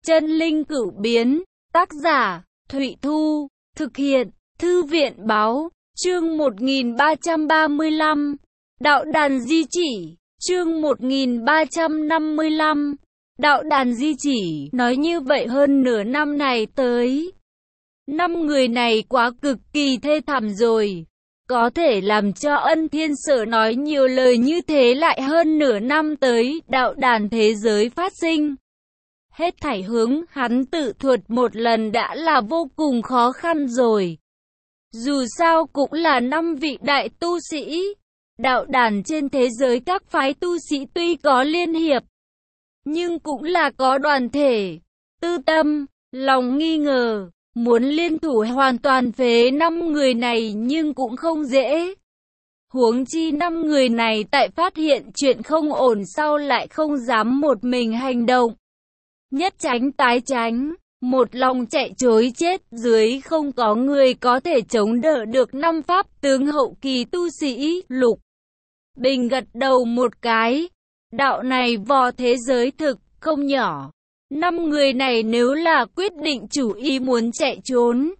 Chân linh cửu biến, tác giả, Thụy Thu, thực hiện, Thư viện báo, chương 1335, Đạo đàn di chỉ, chương 1355, Đạo đàn di chỉ, nói như vậy hơn nửa năm này tới. 5 người này quá cực kỳ thê thảm rồi. Có thể làm cho Ân Thiên Sở nói nhiều lời như thế lại hơn nửa năm tới, đạo đàn thế giới phát sinh. Hết thảy hướng hắn tự thuật một lần đã là vô cùng khó khăn rồi. Dù sao cũng là 5 vị đại tu sĩ. Đạo đàn trên thế giới các phái tu sĩ tuy có liên hiệp, nhưng cũng là có đoàn thể, tư tâm, lòng nghi ngờ. Muốn liên thủ hoàn toàn phế 5 người này nhưng cũng không dễ. Huống chi 5 người này tại phát hiện chuyện không ổn sau lại không dám một mình hành động. Nhất tránh tái tránh, một lòng chạy trối chết dưới không có người có thể chống đỡ được 5 pháp tướng hậu kỳ tu sĩ. Lục Bình gật đầu một cái. Đạo này vò thế giới thực không nhỏ. 5 người này nếu là quyết định chủ ý muốn chạy trốn,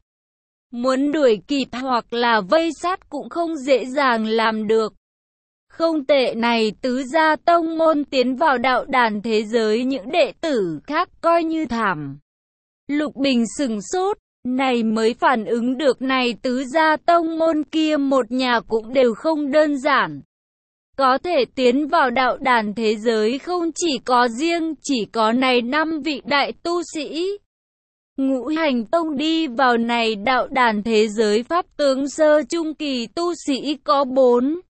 muốn đuổi kịp hoặc là vây sát cũng không dễ dàng làm được. Không tệ này tứ gia tông môn tiến vào đạo đàn thế giới những đệ tử khác coi như thảm. Lục Bình sửng sốt, này mới phản ứng được này tứ gia tông môn kia một nhà cũng đều không đơn giản. Có thể tiến vào đạo đàn thế giới không chỉ có riêng chỉ có này 5 vị đại tu sĩ. Ngũ hành tông đi vào này đạo đàn thế giới pháp tướng sơ trung kỳ tu sĩ có 4.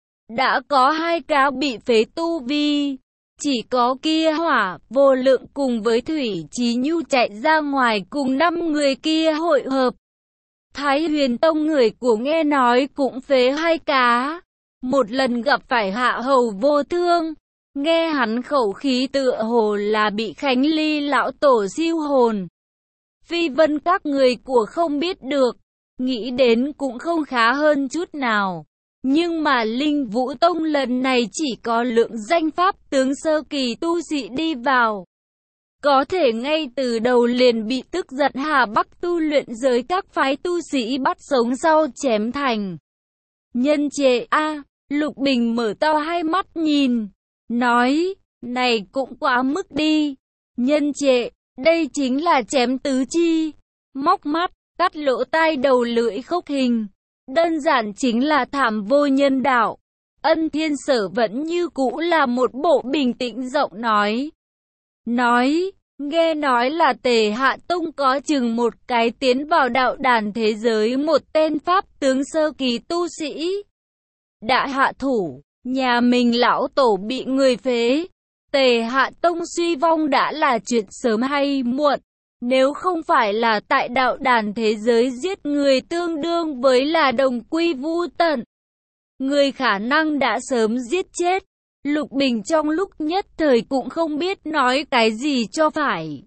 Đã có 2 cá bị phế tu vi. Chỉ có kia Hỏa Vô Lượng cùng với Thủy Chí Nhu chạy ra ngoài cùng 5 người kia hội hợp. Thái Huyền tông người của nghe nói cũng phế 2 cá. Một lần gặp phải Hạ Hầu Vô Thương, nghe hắn khẩu khí tựa hồ là bị Khánh Ly lão tổ siêu hồn. Phi Vân các người của không biết được, nghĩ đến cũng không khá hơn chút nào. Nhưng mà Linh Vũ Tông lần này chỉ có lượng danh pháp tướng sơ kỳ tu sĩ đi vào. Có thể ngay từ đầu liền bị tức giận Hà Bắc tu luyện giới các phái tu sĩ bắt sống sau chém thành nhân trệ. Lục Bình mở to hai mắt nhìn, nói, này cũng quá mức đi. Nhân trệ, đây chính là chém tứ chi, móc mắt, cắt lỗ tai đầu lưỡi khốc hình. Đơn giản chính là thảm vô nhân đạo. Ân Thiên Sở vẫn như cũ là một bộ bình tĩnh giọng nói, nghe nói là Tề Hạ Tông có chừng một cái tiến vào đạo đàn thế giới một tên pháp tướng sơ kỳ tu sĩ. Đã hạ thủ, nhà mình lão tổ bị người phế. Tề Hạ Tông suy vong đã là chuyện sớm hay muộn. Nếu không phải là tại đạo đàn thế giới giết người tương đương với là đồng quy vu tận, người khả năng đã sớm giết chết. Lục Bình trong lúc nhất thời cũng không biết nói cái gì cho phải.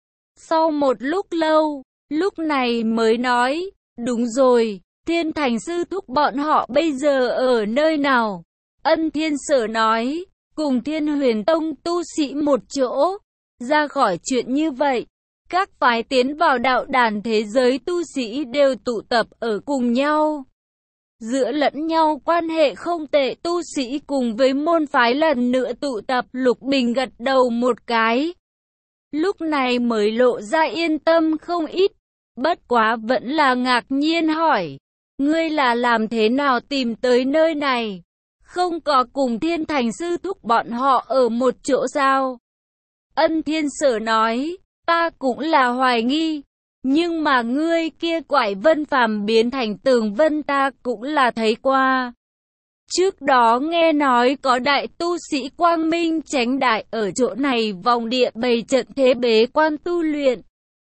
Sau một lúc lâu, lúc này mới nói, đúng rồi, Thiên Thành sư thúc bọn họ bây giờ ở nơi nào? Ân Thiên Sở nói, cùng Thiên Huyền Tông tu sĩ một chỗ. Ra khỏi chuyện như vậy, các phái tiến vào đạo đàn thế giới tu sĩ đều tụ tập ở cùng nhau. Giữa lẫn nhau quan hệ không tệ, tu sĩ cùng với môn phái lần nữa tụ tập. Lục Bình gật đầu một cái. Lúc này mới lộ ra yên tâm không ít. Bất quá vẫn là ngạc nhiên hỏi, ngươi là làm thế nào tìm tới nơi này? Không có cùng Thiên Thành sư thúc bọn họ ở một chỗ sao? Ân Thiên Sở nói, ta cũng là hoài nghi. Nhưng mà ngươi kia quải vân phàm biến thành tường vân ta cũng là thấy qua. Trước đó nghe nói có đại tu sĩ Quang Minh Chánh Đại ở chỗ này vòng địa bày trận thế bế quan tu luyện.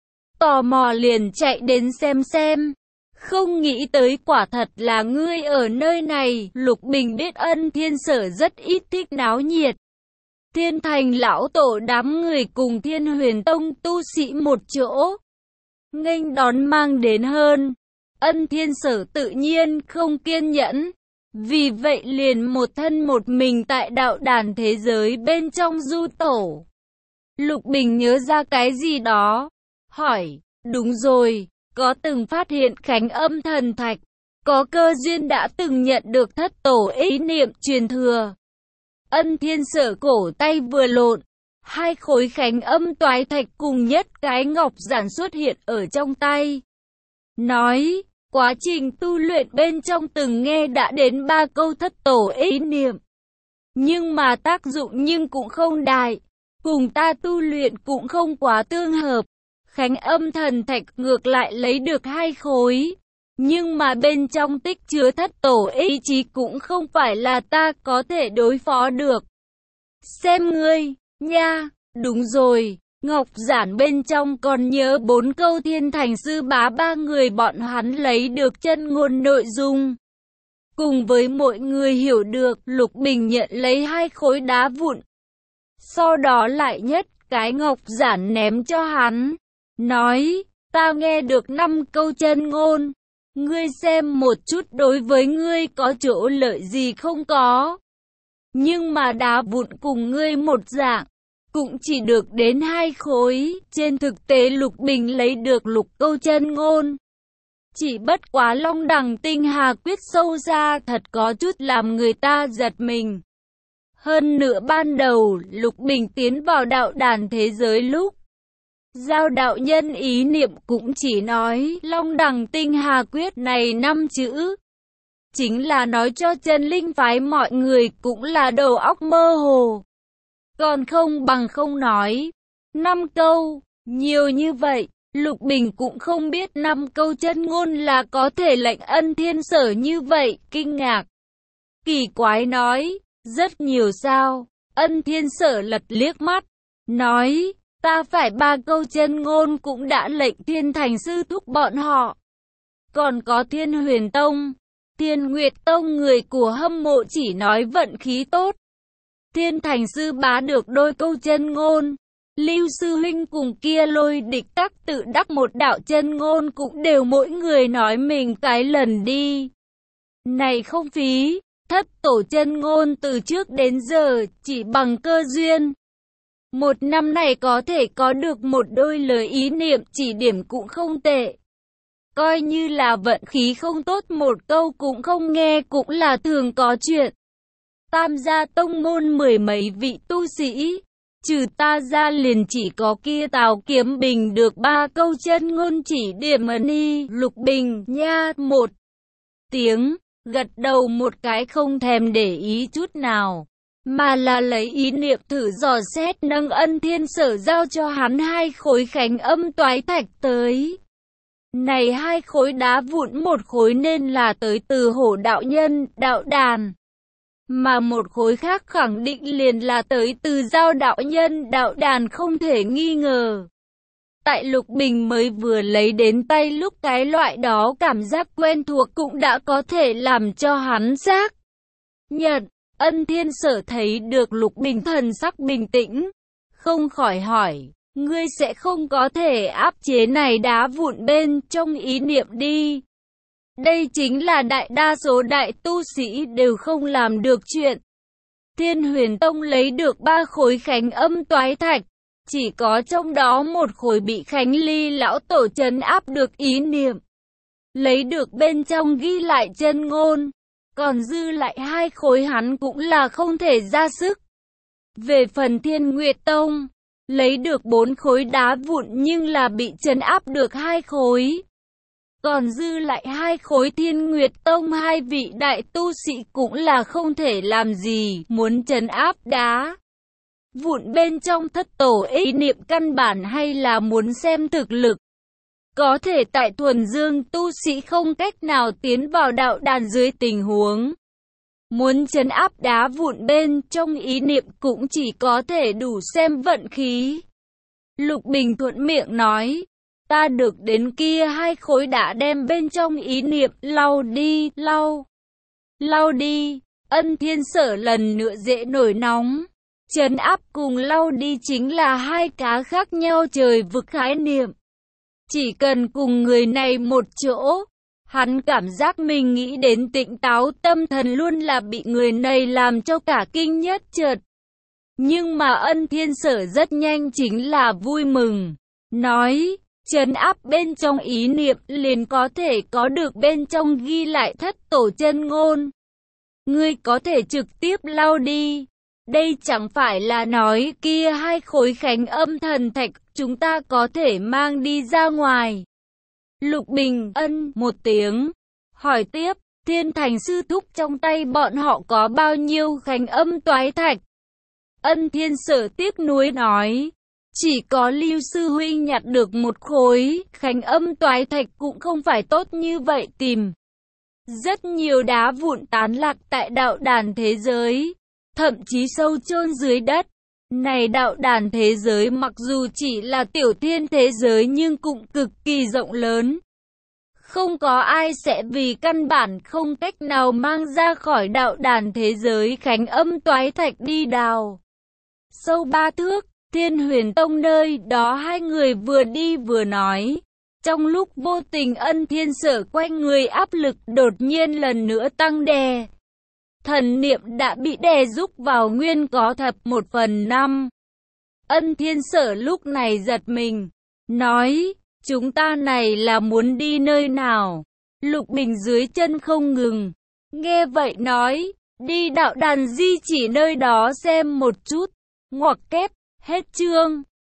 Tò mò liền chạy đến xem. Không nghĩ tới quả thật là ngươi ở nơi này. Lục Bình biết Ân Thiên Sở rất ít thích náo nhiệt. Thiên Thành lão tổ đám người cùng Thiên Huyền Tông tu sĩ một chỗ, nghênh đón mang đến hơn. Ân Thiên Sở tự nhiên không kiên nhẫn, vì vậy liền một thân một mình tại đạo đàn thế giới bên trong du tổ. Lục Bình nhớ ra cái gì đó, hỏi, đúng rồi, có từng phát hiện Khánh Âm Thần Thạch, có cơ duyên đã từng nhận được thất tổ ý niệm truyền thừa. Ân Thiên Sở cổ tay vừa lộn, hai khối Khánh Âm Toái Thạch cùng nhất cái ngọc giản xuất hiện ở trong tay. Nói, quá trình tu luyện bên trong từng nghe đã đến 3 câu thất tổ ý niệm. Nhưng mà tác dụng nhưng cũng không đại, cùng ta tu luyện cũng không quá tương hợp. Khánh Âm Thần Thạch ngược lại lấy được 2 khối. Nhưng mà bên trong tích chứa thất tổ ý chí cũng không phải là ta có thể đối phó được. Xem ngươi, nha, đúng rồi, ngọc giản bên trong còn nhớ 4 câu Thiên Thành Sư Bá 3 người bọn hắn lấy được chân ngôn nội dung. Cùng với mọi người hiểu được, Lục Bình nhận lấy 2 khối đá vụn. Sau đó lại nhất cái ngọc giản ném cho hắn. Nói, ta nghe được 5 câu chân ngôn. Ngươi xem một chút đối với ngươi có chỗ lợi gì không có. Nhưng mà đá vụn cùng ngươi một dạng, cũng chỉ được đến 2 khối. Trên thực tế Lục Bình lấy được lục câu chân ngôn. Chỉ bất quá Long Đằng Tinh Hà quyết sâu ra thật có chút làm người ta giật mình. Hơn nữa ban đầu Lục Bình tiến vào đạo đàn thế giới lúc Giao đạo nhân ý niệm cũng chỉ nói Long Đằng Tinh Hà quyết này 5 chữ. Chính là nói cho chân linh phái mọi người cũng là đầu óc mơ hồ. Còn không bằng không nói. 5 câu, nhiều như vậy, Lục Bình cũng không biết 5 câu chân ngôn là có thể lệnh Ân Thiên Sở như vậy, kinh ngạc. Kỳ quái nói, rất nhiều sao, Ân Thiên Sở lật liếc mắt, nói, ta phải 3 câu chân ngôn cũng đã lệnh Thiên Thành Sư thúc bọn họ. Còn có Thiên Huyền Tông, Thiên Nguyệt Tông người của hâm mộ chỉ nói vận khí tốt. Thiên Thành Sư Bá được đôi câu chân ngôn. Lưu Sư Huynh cùng kia Lôi Địch Các tự đắc một đạo chân ngôn cũng đều mỗi người nói mình cái lần đi. Này không phí, thất tổ chân ngôn từ trước đến giờ chỉ bằng cơ duyên. Một năm này có thể có được một đôi lời ý niệm chỉ điểm cũng không tệ. Coi như là vận khí không tốt một câu cũng không nghe cũng là thường có chuyện. Tam gia tông môn 10 mấy vị tu sĩ, trừ ta ra liền chỉ có kia Tào Kiếm Bình được 3 câu chân ngôn chỉ điểm đi. Lục Bình nha một tiếng, gật đầu một cái không thèm để ý chút nào, mà là lấy ý niệm thử dò xét nâng Ân Thiên Sở giao cho hắn 2 khối Khánh Âm Toái Thạch tới. Này 2 khối đá vụn, một khối nên là tới từ Hổ đạo nhân, đạo đàn. Mà một khối khác khẳng định liền là tới từ Giao đạo nhân, đạo đàn không thể nghi ngờ. Tại Lục Bình mới vừa lấy đến tay lúc cái loại đó cảm giác quen thuộc cũng đã có thể làm cho hắn xác nhận. Ân Thiên Sở thấy được Lục Bình thần sắc bình tĩnh, không khỏi hỏi, ngươi sẽ không có thể áp chế này đá vụn bên trong ý niệm đi. Đây chính là đại đa số đại tu sĩ đều không làm được chuyện. Thiên Huyền Tông lấy được 3 khối Khánh Âm Toái Thạch, chỉ có trong đó một khối bị Khánh Ly lão tổ trấn áp được ý niệm, lấy được bên trong ghi lại chân ngôn, còn dư lại 2 khối hắn cũng là không thể ra sức. Về phần Thiên Nguyệt Tông, lấy được 4 khối đá vụn nhưng là bị trấn áp được 2 khối. Còn dư lại 2 khối Thiên Nguyệt Tông 2 vị đại tu sĩ cũng là không thể làm gì, muốn trấn áp đá vụn bên trong thất tổ ý niệm căn bản hay là muốn xem thực lực. Có thể tại thuần dương tu sĩ không cách nào tiến vào đạo đàn dưới tình huống muốn trấn áp đá vụn bên trong ý niệm cũng chỉ có thể đủ xem vận khí. Lục Bình thuận miệng nói, ta được đến kia 2 khối đã đem bên trong ý niệm lau đi, lau đi. Ân Thiên Sở lần nữa dễ nổi nóng. Trấn áp cùng lau đi chính là 2 cá khác nhau trời vực khái niệm. Chỉ cần cùng người này một chỗ, hắn cảm giác mình nghĩ đến tỉnh táo, tâm thần luôn là bị người này làm cho cả kinh nhất chợt. Nhưng mà Ân Thiên Sở rất nhanh chính là vui mừng, nói, trấn áp bên trong ý niệm liền có thể có được bên trong ghi lại thất tổ chân ngôn. Ngươi có thể trực tiếp lao đi. Đây chẳng phải là nói kia 2 khối khánh âm thần thạch chúng ta có thể mang đi ra ngoài. Lục Bình ân một tiếng, hỏi tiếp, Thiên Thành sư thúc trong tay bọn họ có bao nhiêu khánh âm toái thạch? Ân Thiên Sở tiếc nuối nói, chỉ có Lưu sư huynh nhặt được 1 khối, khánh âm toái thạch cũng không phải tốt như vậy tìm. Rất nhiều đá vụn tán lạc tại đạo đàn thế giới, thậm chí sâu chôn dưới đất. Này đạo đàn thế giới mặc dù chỉ là tiểu thiên thế giới nhưng cũng cực kỳ rộng lớn. Không có ai sẽ vì căn bản không cách nào mang ra khỏi đạo đàn thế giới khánh âm toái thạch đi đào. Sâu 3 thước, Thiên Huyền Tông nơi đó 2 người vừa đi vừa nói. Trong lúc vô tình Ân Thiên Sở quanh người áp lực đột nhiên lần nữa tăng đè. Thần niệm đã bị đè rúc vào nguyên có thập 1/5. Ân Thiên Sở lúc này giật mình, nói, chúng ta này là muốn đi nơi nào? Lục Bình dưới chân không ngừng, nghe vậy nói, đi đạo đàn di chỉ nơi đó xem một chút, ngoặc kép, hết chương.